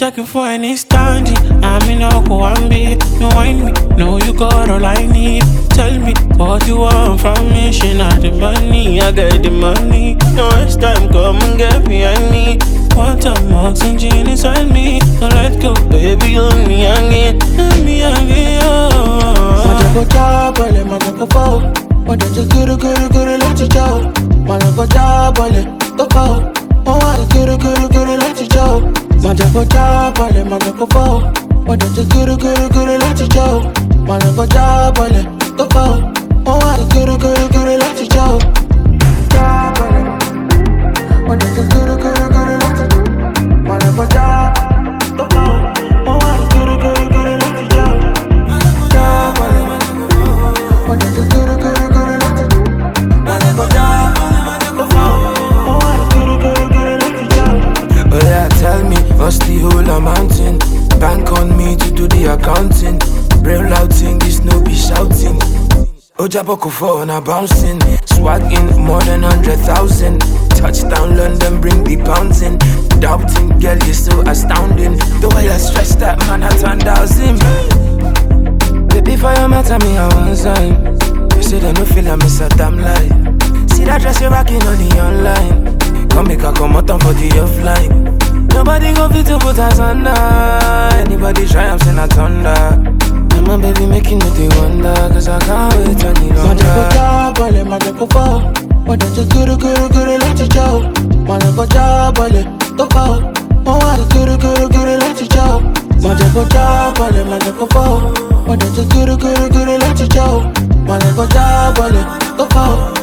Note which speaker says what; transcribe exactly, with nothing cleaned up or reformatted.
Speaker 1: checking for any standy. I'm in a Kuambi, you wind me. Know you got all I need. Tell me what you want from me. She not the money, I got the money. No, it's time, come and get behind me. Want some oxygen inside me. So let's go, baby, on me again. On me again, oh.
Speaker 2: Mata go jabale, mata go fall. Mata just guru guru guru let you go. Mata go jabale, go fall. Oh, I guru guru guru let you go. Mata go jabale, mata go fall. Mata just guru guru guru let you go. Mata go jabale, go fall. Oh, I guru guru guru let you go. Jabale, mata just guru guru guru let you go. Mata go jabale, go fall. Oh, I guru guru guru let you go. Jabale, mata just guru guru guru let you go. Mata go jabale, go fall. Oh, I guru guru guru let you go.
Speaker 3: Oh yeah, tell me, what's the whole amounting? Bank on me to do the accounting. Real loud thing, this no be shouting. Ojaboko for on a bouncing. Swagging more than hundred thousand. Touchdown London, bring the pounds in. Doubting, girl, you're so astounding. The way I stretch that man, I turned thousand. Baby, for your matter, me I want sign. You say they no feel I miss a damn lie. See that dress you're rocking on the online. Come make a come out for the offline. Nobody go fit to put us under. Anybody try, I'm saying I thunder. And my baby making me they wonder. Cause I can't wait any longer.
Speaker 2: Mata go jabale, mata go fall. Mata just guru guru guru let you go. Mata go jabale, go fall. Oh, I guru guru guru let you go. Mata go jabale, mata go fall. Mata just guru guru guru let you go. Mata go jabale, go fall.